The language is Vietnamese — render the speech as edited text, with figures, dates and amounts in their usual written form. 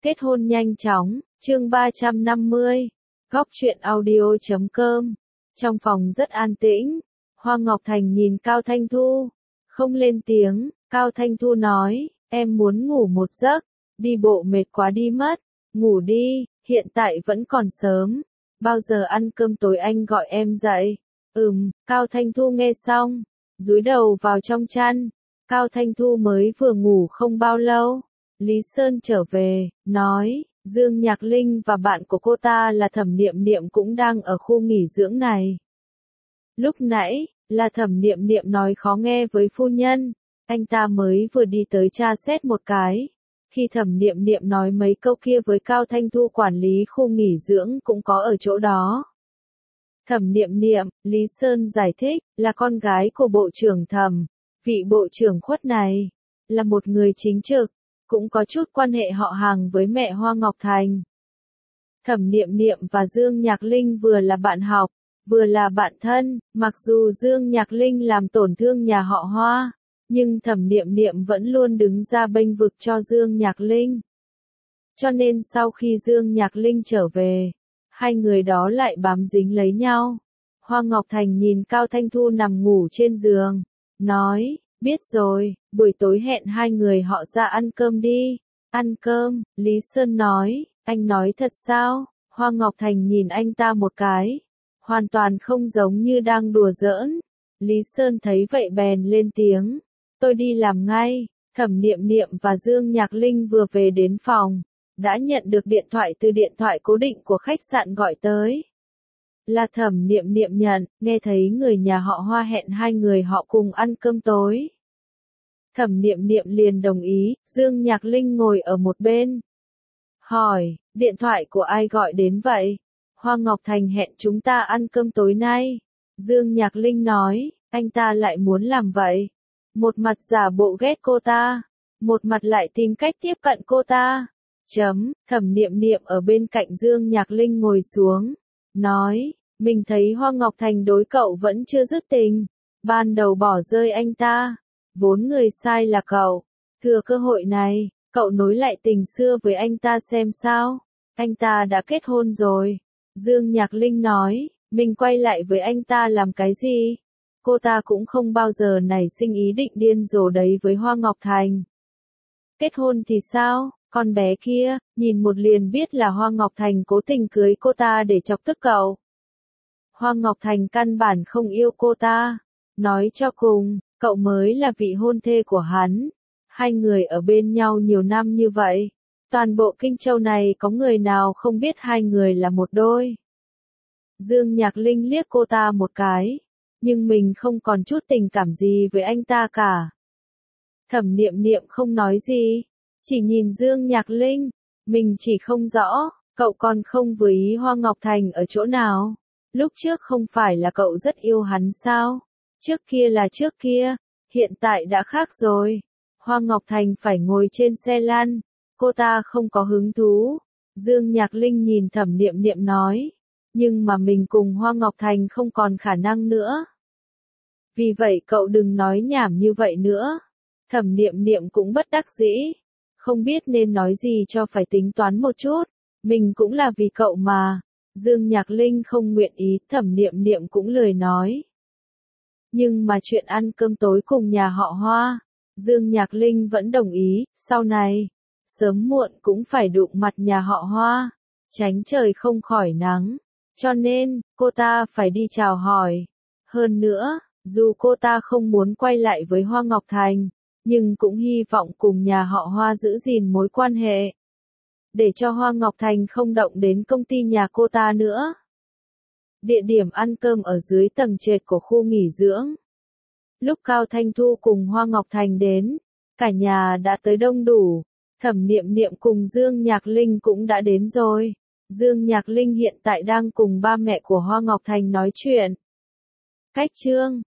Kết hôn nhanh chóng, chương 350, góc truyện audio.com. Trong phòng rất an tĩnh, Hoa Ngọc Thành nhìn Cao Thanh Thu, không lên tiếng. Cao Thanh Thu nói, em muốn ngủ một giấc, đi bộ mệt quá đi mất, ngủ đi, hiện tại vẫn còn sớm, bao giờ ăn cơm tối anh gọi em dậy. Cao Thanh Thu nghe xong, dúi đầu vào trong chăn. Cao Thanh Thu mới vừa ngủ không bao lâu, Lý Sơn trở về, nói, Dương Nhạc Linh và bạn của cô ta là Thẩm Niệm Niệm cũng đang ở khu nghỉ dưỡng này. Lúc nãy, là Thẩm Niệm Niệm nói khó nghe với phu nhân, anh ta mới vừa đi tới tra xét một cái. Khi Thẩm Niệm Niệm nói mấy câu kia với Cao Thanh Thu, quản lý khu nghỉ dưỡng cũng có ở chỗ đó. Thẩm Niệm Niệm, Lý Sơn giải thích, là con gái của bộ trưởng Thẩm. Vị bộ trưởng khuất này, là một người chính trực, cũng có chút quan hệ họ hàng với mẹ Hoa Ngọc Thành. Thẩm Niệm Niệm và Dương Nhạc Linh vừa là bạn học, vừa là bạn thân, mặc dù Dương Nhạc Linh làm tổn thương nhà họ Hoa, nhưng Thẩm Niệm Niệm vẫn luôn đứng ra bênh vực cho Dương Nhạc Linh. Cho nên sau khi Dương Nhạc Linh trở về, hai người đó lại bám dính lấy nhau. Hoa Ngọc Thành nhìn Cao Thanh Thu nằm ngủ trên giường, nói, biết rồi, buổi tối hẹn hai người họ ra ăn cơm đi. Ăn cơm, Lý Sơn nói, anh nói thật sao? Hoa Ngọc Thành nhìn anh ta một cái, hoàn toàn không giống như đang đùa giỡn. Lý Sơn thấy vậy bèn lên tiếng, tôi đi làm ngay. Thẩm Niệm Niệm và Dương Nhạc Linh vừa về đến phòng, đã nhận được điện thoại từ điện thoại cố định của khách sạn gọi tới. Là Thẩm Niệm Niệm nhận, nghe thấy người nhà họ Hoa hẹn hai người họ cùng ăn cơm tối. Thẩm Niệm Niệm liền đồng ý. Dương Nhạc Linh ngồi ở một bên, hỏi, điện thoại của ai gọi đến vậy? Hoa Ngọc Thành hẹn chúng ta ăn cơm tối nay. Dương Nhạc Linh nói, anh ta lại muốn làm vậy. Một mặt giả bộ ghét cô ta, một mặt lại tìm cách tiếp cận cô ta. Thẩm Niệm Niệm ở bên cạnh Dương Nhạc Linh ngồi xuống, nói, mình thấy Hoa Ngọc Thành đối cậu vẫn chưa dứt tình, ban đầu bỏ rơi anh ta, vốn người sai là cậu, thừa cơ hội này, cậu nối lại tình xưa với anh ta xem sao, anh ta đã kết hôn rồi. Dương Nhạc Linh nói, mình quay lại với anh ta làm cái gì? Cô ta cũng không bao giờ nảy sinh ý định điên rồ đấy với Hoa Ngọc Thành. Kết hôn thì sao? Con bé kia, nhìn một liền biết là Hoa Ngọc Thành cố tình cưới cô ta để chọc tức cậu. Hoa Ngọc Thành căn bản không yêu cô ta. Nói cho cùng, cậu mới là vị hôn thê của hắn. Hai người ở bên nhau nhiều năm như vậy. Toàn bộ Kinh Châu này có người nào không biết hai người là một đôi. Dương Nhạc Linh liếc cô ta một cái. Nhưng mình không còn chút tình cảm gì với anh ta cả. Thẩm Niệm Niệm không nói gì. Chỉ nhìn Dương Nhạc Linh, mình chỉ không rõ, cậu còn không vừa ý Hoa Ngọc Thành ở chỗ nào. Lúc trước không phải là cậu rất yêu hắn sao? Trước kia là trước kia, hiện tại đã khác rồi. Hoa Ngọc Thành phải ngồi trên xe lăn, cô ta không có hứng thú. Dương Nhạc Linh nhìn Thẩm Niệm Niệm nói, nhưng mà mình cùng Hoa Ngọc Thành không còn khả năng nữa. Vì vậy cậu đừng nói nhảm như vậy nữa. Thẩm Niệm Niệm cũng bất đắc dĩ. Không biết nên nói gì cho phải tính toán một chút, mình cũng là vì cậu mà. Dương Nhạc Linh không nguyện ý, Thẩm Niệm Niệm cũng lười nói. Nhưng mà chuyện ăn cơm tối cùng nhà họ Hoa, Dương Nhạc Linh vẫn đồng ý, sau này, sớm muộn cũng phải đụng mặt nhà họ Hoa, tránh trời không khỏi nắng, cho nên, cô ta phải đi chào hỏi. Hơn nữa, dù cô ta không muốn quay lại với Hoa Ngọc Thành, nhưng cũng hy vọng cùng nhà họ Hoa giữ gìn mối quan hệ. Để cho Hoa Ngọc Thành không động đến công ty nhà cô ta nữa. Địa điểm ăn cơm ở dưới tầng trệt của khu nghỉ dưỡng. Lúc Cao Thanh Thu cùng Hoa Ngọc Thành đến, cả nhà đã tới đông đủ. Thẩm Niệm Niệm cùng Dương Nhạc Linh cũng đã đến rồi. Dương Nhạc Linh hiện tại đang cùng ba mẹ của Hoa Ngọc Thành nói chuyện. Cách chương